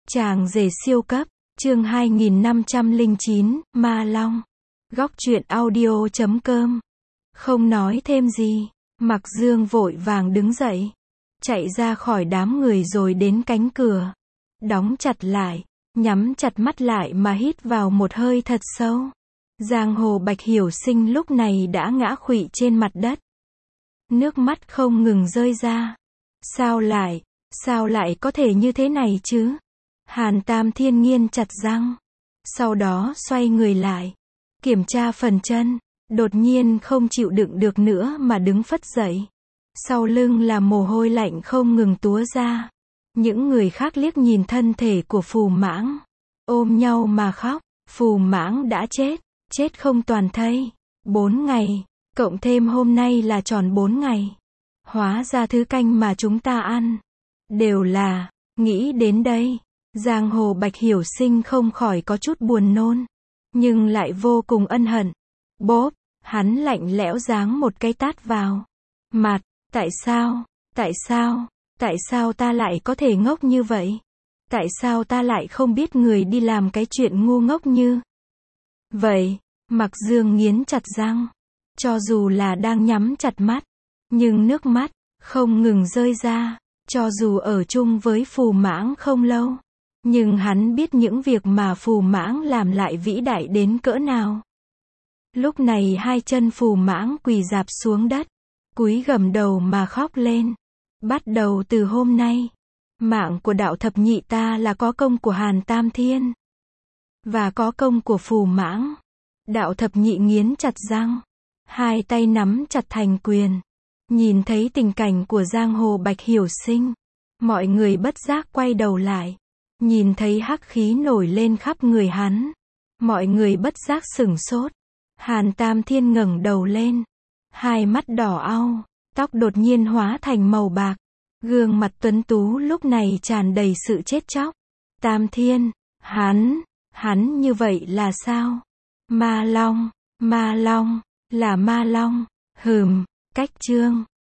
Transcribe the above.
Chàng rể siêu cấp, chương 2509, Ma Long. Góc truyện audio.com. Không nói thêm gì, Mạc Dương vội vàng đứng dậy, chạy ra khỏi đám người rồi đến cánh cửa, đóng chặt lại, nhắm chặt mắt lại mà hít vào một hơi thật sâu. Giang Hồ Bạch Hiểu Sinh lúc này đã ngã khuỵu trên mặt đất. Nước mắt không ngừng rơi ra. Sao lại có thể như thế này chứ? Hàn Tam Thiên nghiến chặt răng. Sau đó xoay người lại, kiểm tra phần chân, đột nhiên không chịu đựng được nữa mà đứng phất dậy. Sau lưng là mồ hôi lạnh không ngừng túa ra. Những người khác liếc nhìn thân thể của Phù Mãng, ôm nhau mà khóc. Phù Mãng đã chết không toàn thây. 4 ngày, cộng thêm hôm nay là tròn 4 ngày. Hóa ra thứ canh mà chúng ta ăn đều là, nghĩ đến đây, Giang Hồ Bạch Hiểu Sinh không khỏi có chút buồn nôn, nhưng lại vô cùng ân hận. Bốp, hắn lạnh lẽo giáng một cái tát vào mặt. Tại sao ta lại có thể ngốc như vậy? Tại sao ta lại không biết người đi làm cái chuyện ngu ngốc như vậy? Mạc Dương nghiến chặt răng, cho dù là đang nhắm chặt mắt, nhưng nước mắt không ngừng rơi ra. Cho dù ở chung với Phù Mãng không lâu, nhưng hắn biết những việc mà Phù Mãng làm lại vĩ đại đến cỡ nào. Lúc này hai chân Phù Mãng quỳ rạp xuống đất, cúi gằm đầu mà khóc lên. Bắt đầu từ hôm nay, mạng của đạo thập nhị ta là có công của Hàn Tam Thiên, và có công của Phù Mãng. Đạo thập nhị nghiến chặt răng, hai tay nắm chặt thành quyền. Nhìn thấy tình cảnh của Giang Hồ Bạch Hiểu Sinh, mọi người bất giác quay đầu lại. Nhìn thấy hắc khí nổi lên khắp người hắn, mọi người bất giác sửng sốt. Hàn Tam Thiên ngẩng đầu lên, hai mắt đỏ au, tóc đột nhiên hóa thành màu bạc. Gương mặt tuấn tú lúc này tràn đầy sự chết chóc. Tam Thiên, hắn như vậy là sao? Ma Long, là Ma Long. Cách chương